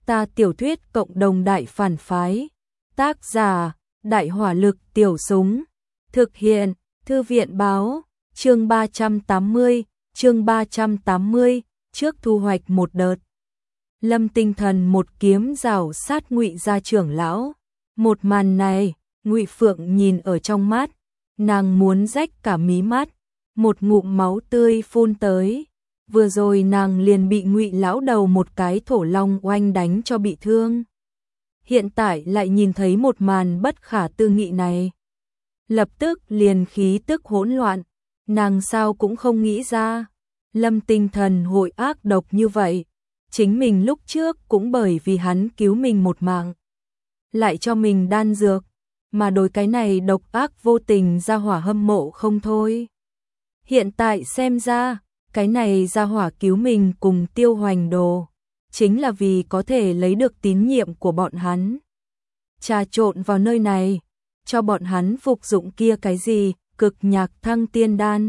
Ta tiểu thuyết cộng đồng đại phản phái. Tác giả: Đại hỏa lực tiểu súng. Thực hiện: Thư viện báo. Chương 380, chương 380, trước thu hoạch một đợt. Lâm Tinh Thần một kiếm rảo sát Ngụy gia trưởng lão. Một màn này, Ngụy Phượng nhìn ở trong mắt, nàng muốn rách cả mí mắt, một ngụm máu tươi phun tới. Vừa rồi nàng liền bị Ngụy lão đầu một cái thổ long oanh đánh cho bị thương. Hiện tại lại nhìn thấy một màn bất khả tư nghị này, lập tức liền khí tức hỗn loạn, nàng sao cũng không nghĩ ra, Lâm Tinh Thần hội ác độc như vậy. Chính mình lúc trước cũng bởi vì hắn cứu mình một mạng, lại cho mình đan dược, mà đối cái này độc ác vô tình ra hỏa hâm mộ không thôi. Hiện tại xem ra, cái này ra hỏa cứu mình cùng Tiêu Hoành Đồ, chính là vì có thể lấy được tín nhiệm của bọn hắn. Trà trộn vào nơi này, cho bọn hắn phục dụng kia cái gì, cực nhạc thăng tiên đan.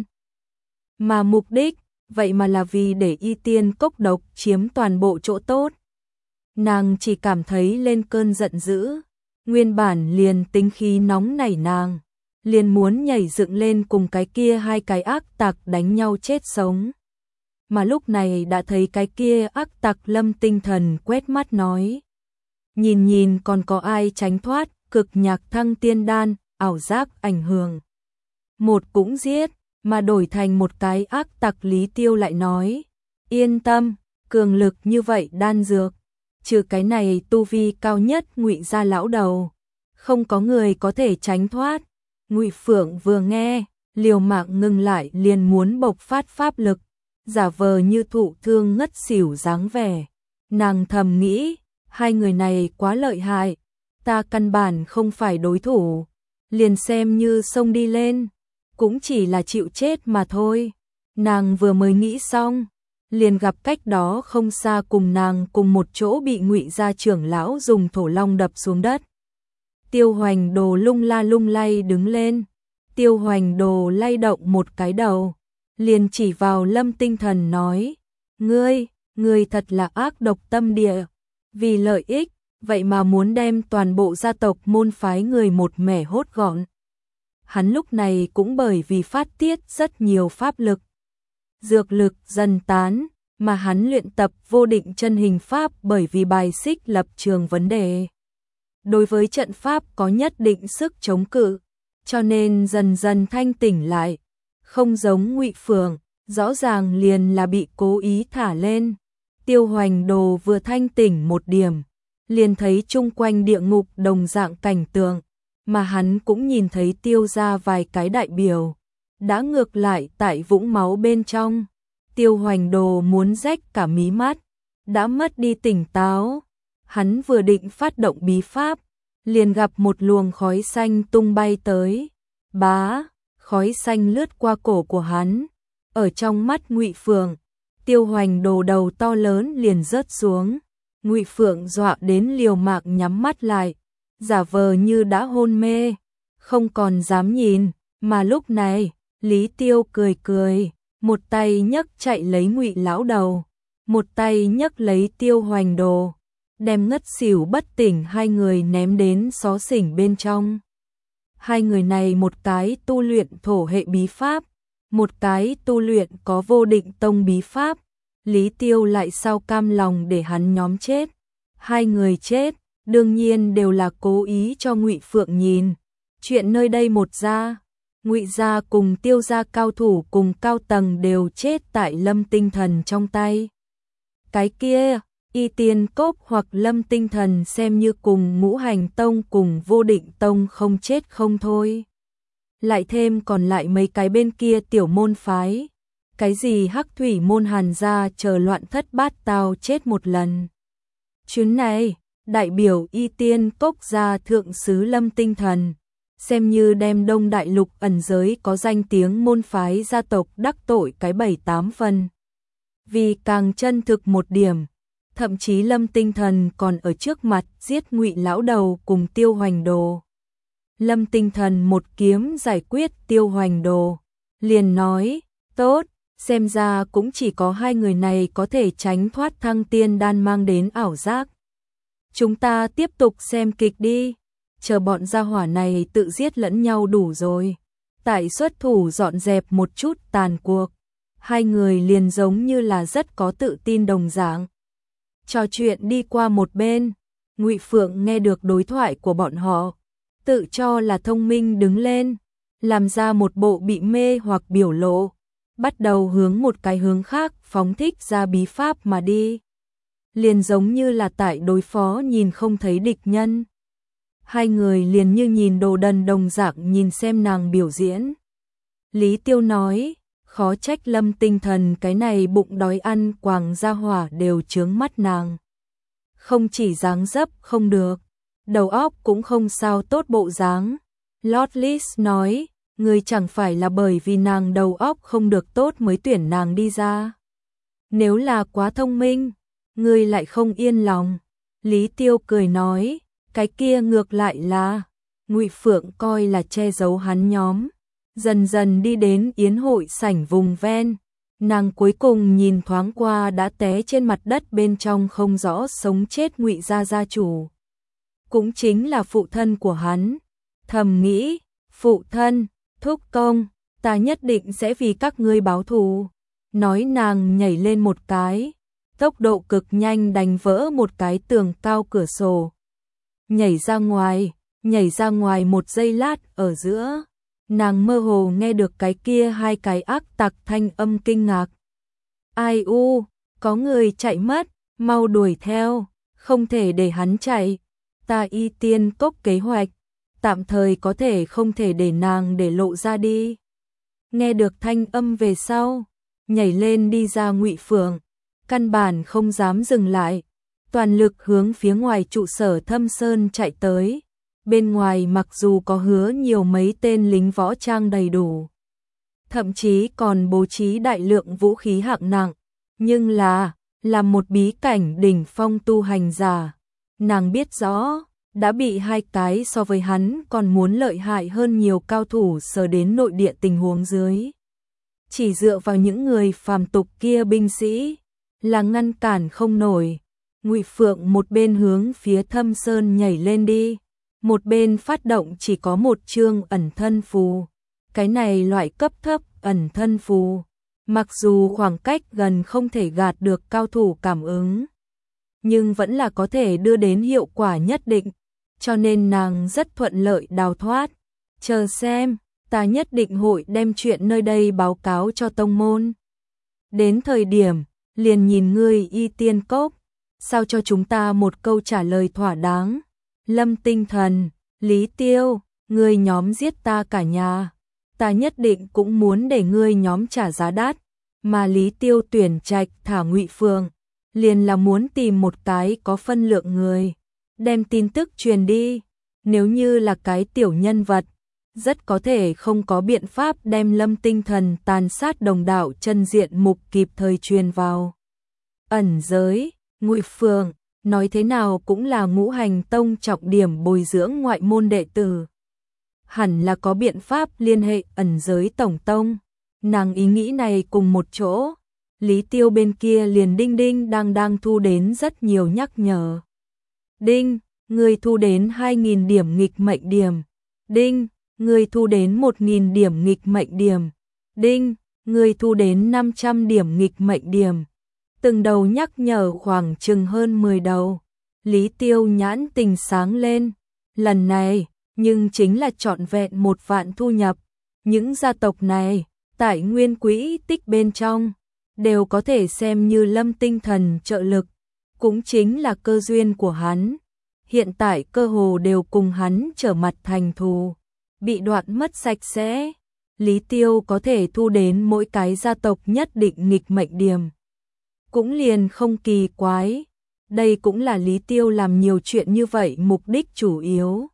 Mà mục đích, vậy mà là vì để Y Tiên cốc độc chiếm toàn bộ chỗ tốt. Nàng chỉ cảm thấy lên cơn giận dữ, nguyên bản liền tính khí nóng nảy nàng, liền muốn nhảy dựng lên cùng cái kia hai cái ác tặc đánh nhau chết sống. Mà lúc này đã thấy cái kia ác tặc Lâm Tinh Thần quét mắt nói: nhìn nhìn còn có ai tránh thoát, cực nhạc thăng tiên đan, ảo giác ảnh hưởng. Một cũng giết, mà đổi thành một cái ác tặc Lý Tiêu lại nói: yên tâm, cường lực như vậy đan dược, trừ cái này tu vi cao nhất Ngụy gia lão đầu, không có người có thể tránh thoát. Ngụy Phượng vừa nghe, liều mạng ngừng lại liền muốn bộc phát pháp lực, giả vờ như thụ thương ngất xỉu dáng vẻ. Nàng thầm nghĩ, hai người này quá lợi hại, ta căn bản không phải đối thủ, liền xem như xông đi lên, cũng chỉ là chịu chết mà thôi. Nàng vừa mới nghĩ xong, liền gặp cách đó không xa cùng nàng cùng một chỗ bị Ngụy gia trưởng lão dùng thổ long đập xuống đất. Tiêu Hoành Đồ lung la lung lay đứng lên, Tiêu Hoành Đồ lay động một cái đầu, liền chỉ vào Lâm Tinh Thần nói: ngươi thật là ác độc tâm địa, vì lợi ích, vậy mà muốn đem toàn bộ gia tộc môn phái người một mẻ hốt gọn. Hắn lúc này cũng bởi vì phát tiết rất nhiều pháp lực, dược lực dần tán, mà hắn luyện tập vô định chân hình pháp bởi vì bài xích lập trường vấn đề. Đối với trận pháp có nhất định sức chống cự, cho nên dần dần thanh tỉnh lại, không giống Ngụy Phượng, rõ ràng liền là bị cố ý thả lên. Tiêu Hoành Đồ vừa thanh tỉnh một điểm, liền thấy chung quanh địa ngục đồng dạng cảnh tượng, mà hắn cũng nhìn thấy Tiêu ra vài cái đại biểu, đã ngược lại tại vũng máu bên trong. Tiêu Hoành Đồ muốn rách cả mí mắt, đã mất đi tỉnh táo. Hắn vừa định phát động bí pháp, liền gặp một luồng khói xanh tung bay tới. Bá, khói xanh lướt qua cổ của hắn. Ở trong mắt Ngụy Phượng, Tiêu Hoành Đồ đầu to lớn liền rớt xuống. Ngụy Phượng dọa đến liều mạng nhắm mắt lại, giả vờ như đã hôn mê, không còn dám nhìn. Mà lúc này, Lý Tiêu cười cười, một tay nhấc chạy lấy Ngụy lão đầu, một tay nhấc lấy Tiêu Hoành Đồ, đem ngất xỉu bất tỉnh hai người ném đến xó xỉnh bên trong. Hai người này một cái tu luyện thổ hệ bí pháp, một cái tu luyện có vô định tông bí pháp. Lý Tiêu lại sao cam lòng để hắn nhóm chết. Hai người chết, đương nhiên đều là cố ý cho Ngụy Phượng nhìn. Chuyện nơi đây một gia, Ngụy gia cùng Tiêu gia cao thủ cùng cao tầng đều chết tại Lâm Tinh Thần trong tay. Cái kia, Y Tiên cốc hoặc Lâm Tinh Thần xem như cùng Ngũ Hành tông cùng Vô Định tông không chết không thôi. Lại thêm còn lại mấy cái bên kia tiểu môn phái, cái gì Hắc Thủy môn Hàn gia chờ loạn thất bát tao chết một lần. Chuyến này, đại biểu Y Tiên cốc gia thượng sứ Lâm Tinh Thần, xem như đem Đông Đại Lục ẩn giới có danh tiếng môn phái gia tộc đắc tội cái 7-8 phần. Vì càng chân thực một điểm, thậm chí Lâm Tinh Thần còn ở trước mặt giết Ngụy lão đầu cùng Tiêu Hoành Đồ. Lâm Tinh Thần một kiếm giải quyết Tiêu Hoành Đồ, liền nói: tốt, xem ra cũng chỉ có hai người này có thể tránh thoát thăng tiên đan mang đến ảo giác. chúng ta tiếp tục xem kịch đi, chờ bọn gia hỏa này tự giết lẫn nhau đủ rồi. Tại xuất thủ dọn dẹp một chút tàn cuộc, hai người liền giống như là rất có tự tin đồng dạng. Trò chuyện đi qua một bên, Ngụy Phượng nghe được đối thoại của bọn họ, tự cho là thông minh đứng lên, làm ra một bộ bị mê hoặc biểu lộ, bắt đầu hướng một cái hướng khác phóng thích ra bí pháp mà đi. Liền giống như là tại đối phó nhìn không thấy địch nhân. Hai người liền như nhìn đồ đần đồng dạng nhìn xem nàng biểu diễn. Lý Tiêu nói, khó trách Lâm Tinh Thần cái này bụng đói ăn quàng ra hỏa đều chướng mắt nàng. Không chỉ dáng dấp không được, đầu óc cũng không sao tốt bộ dáng. Lord Lis nói, người chẳng phải là bởi vì nàng đầu óc không được tốt mới tuyển nàng đi ra. Nếu là quá thông minh, người lại không yên lòng. Lý Tiêu cười nói, cái kia ngược lại là Ngụy Phượng coi là che giấu hắn nhóm. Dần dần đi đến yến hội sảnh vùng ven, nàng cuối cùng nhìn thoáng qua đã té trên mặt đất bên trong không rõ sống chết Ngụy gia chủ. Cũng chính là phụ thân của hắn. Thầm nghĩ, phụ thân, thúc công, ta nhất định sẽ vì các ngươi báo thù. Nói nàng nhảy lên một cái, tốc độ cực nhanh đánh vỡ một cái tường cao cửa sổ. Nhảy ra ngoài một giây lát ở giữa. Nàng mơ hồ nghe được cái kia hai cái ác tặc thanh âm kinh ngạc. Ai u, có người chạy mất, mau đuổi theo, không thể để hắn chạy. Ta Y Tiên Cốc kế hoạch, tạm thời có thể không thể để nàng để lộ ra đi. Nghe được thanh âm về sau, nhảy lên đi ra Ngụy Phượng, căn bản không dám dừng lại, toàn lực hướng phía ngoài trụ sở Thâm Sơn chạy tới. Bên ngoài mặc dù có hứa nhiều mấy tên lính võ trang đầy đủ, thậm chí còn bố trí đại lượng vũ khí hạng nặng, nhưng là một bí cảnh đỉnh phong tu hành giả. Nàng biết rõ, đã bị hai cái so với hắn còn muốn lợi hại hơn nhiều cao thủ sờ đến nội địa tình huống dưới. Chỉ dựa vào những người phàm tục kia binh sĩ, là ngăn cản không nổi. Ngụy Phượng một bên hướng phía Thâm Sơn nhảy lên đi, một bên phát động chỉ có một chương ẩn thân phù. Cái này loại cấp thấp ẩn thân phù, mặc dù khoảng cách gần không thể gạt được cao thủ cảm ứng, nhưng vẫn là có thể đưa đến hiệu quả nhất định, cho nên nàng rất thuận lợi đào thoát. Chờ xem, ta nhất định hội đem chuyện nơi đây báo cáo cho tông môn. Đến thời điểm, liền nhìn ngươi Y Tiên Cốc, sao cho chúng ta một câu trả lời thỏa đáng. Lâm Tinh Thần, Lý Tiêu, ngươi nhóm giết ta cả nhà, ta nhất định cũng muốn để ngươi nhóm trả giá đắt. Mà Lý Tiêu tuyển trạch thả Ngụy Phượng, liền là muốn tìm một cái có phân lượng người, đem tin tức truyền đi. Nếu như là cái tiểu nhân vật, rất có thể không có biện pháp đem Lâm Tinh Thần tàn sát đồng đạo chân diện mục kịp thời truyền vào ẩn giới. Ngụy Phượng nói thế nào cũng là Ngũ Hành Tông trọng điểm bồi dưỡng ngoại môn đệ tử, hẳn là có biện pháp liên hệ ẩn giới tổng tông. Nàng ý nghĩ này cùng một chỗ, Lý Tiêu bên kia liền đinh đinh đang thu đến rất nhiều nhắc nhở. Đinh, người thu đến 2.000 điểm nghịch mệnh điểm. Đinh, người thu đến 1.000 điểm nghịch mệnh điểm. Đinh, người thu đến 500 điểm nghịch mệnh điểm. Từng đầu nhắc nhở khoảng chừng hơn 10 đầu. Lý Tiêu nhãn tình sáng lên. Lần này, nhưng chính là trọn vẹn 1 vạn thu nhập. Những gia tộc này, tại nguyên quỹ tích bên trong, đều có thể xem như Lâm Tinh Thần trợ lực, cũng chính là cơ duyên của hắn. Hiện tại cơ hồ đều cùng hắn trở mặt thành thù, bị đoạn mất sạch sẽ. Lý Tiêu có thể thu đến mỗi cái gia tộc nhất định nghịch mệnh điểm, cũng liền không kỳ quái. Đây cũng là Lý Tiêu làm nhiều chuyện như vậy mục đích chủ yếu.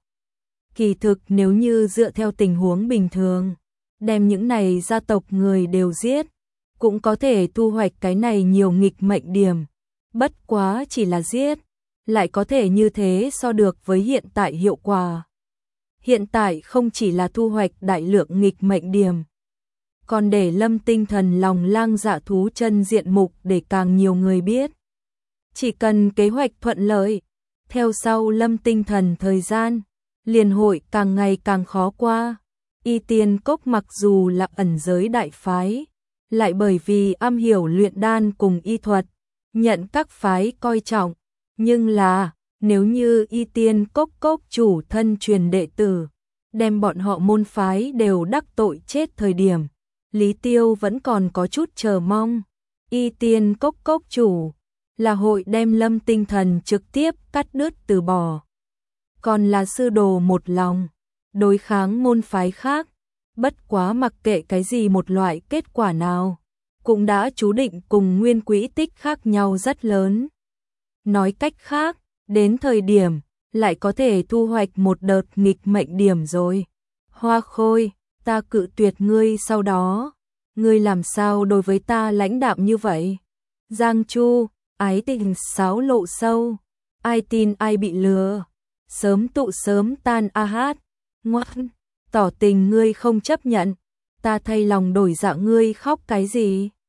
Kỳ thực nếu như dựa theo tình huống bình thường, đem những này gia tộc người đều giết, cũng có thể thu hoạch cái này nhiều nghịch mệnh điểm. Bất quá chỉ là giết, lại có thể như thế so được với hiện tại hiệu quả. Hiện tại không chỉ là thu hoạch đại lượng nghịch mệnh điểm, còn để Lâm Tinh Thần lòng lang dạ thú chân diện mục để càng nhiều người biết. Chỉ cần kế hoạch thuận lợi, Theo sau Lâm Tinh Thần thời gian, liền hội càng ngày càng khó qua. Y Tiên Cốc mặc dù là ẩn giới đại phái, lại bởi vì am hiểu luyện đan cùng y thuật, nhận các phái coi trọng, nhưng là nếu như Y Tiên Cốc chủ thân truyền đệ tử, đem bọn họ môn phái đều đắc tội chết thời điểm, Lý Tiêu vẫn còn có chút chờ mong. Y Tiên Cốc chủ là hội đem Lâm Tinh Thần trực tiếp cắt đứt từ bỏ. Còn là sư đồ một lòng, đối kháng môn phái khác, bất quá mặc kệ cái gì một loại kết quả nào, cũng đã chú định cùng nguyên quỹ tích khác nhau rất lớn. Nói cách khác, đến thời điểm, lại có thể thu hoạch một đợt nghịch mệnh điểm rồi. Hoa Khôi, ta cự tuyệt ngươi sau đó, ngươi làm sao đối với ta lãnh đạm như vậy? Giang Chu, ái tình sáo lộ sâu, ai tin ai bị lừa, sớm tụ sớm tan a hát, ngoan, tỏ tình ngươi không chấp nhận, ta thay lòng đổi dạ ngươi khóc cái gì?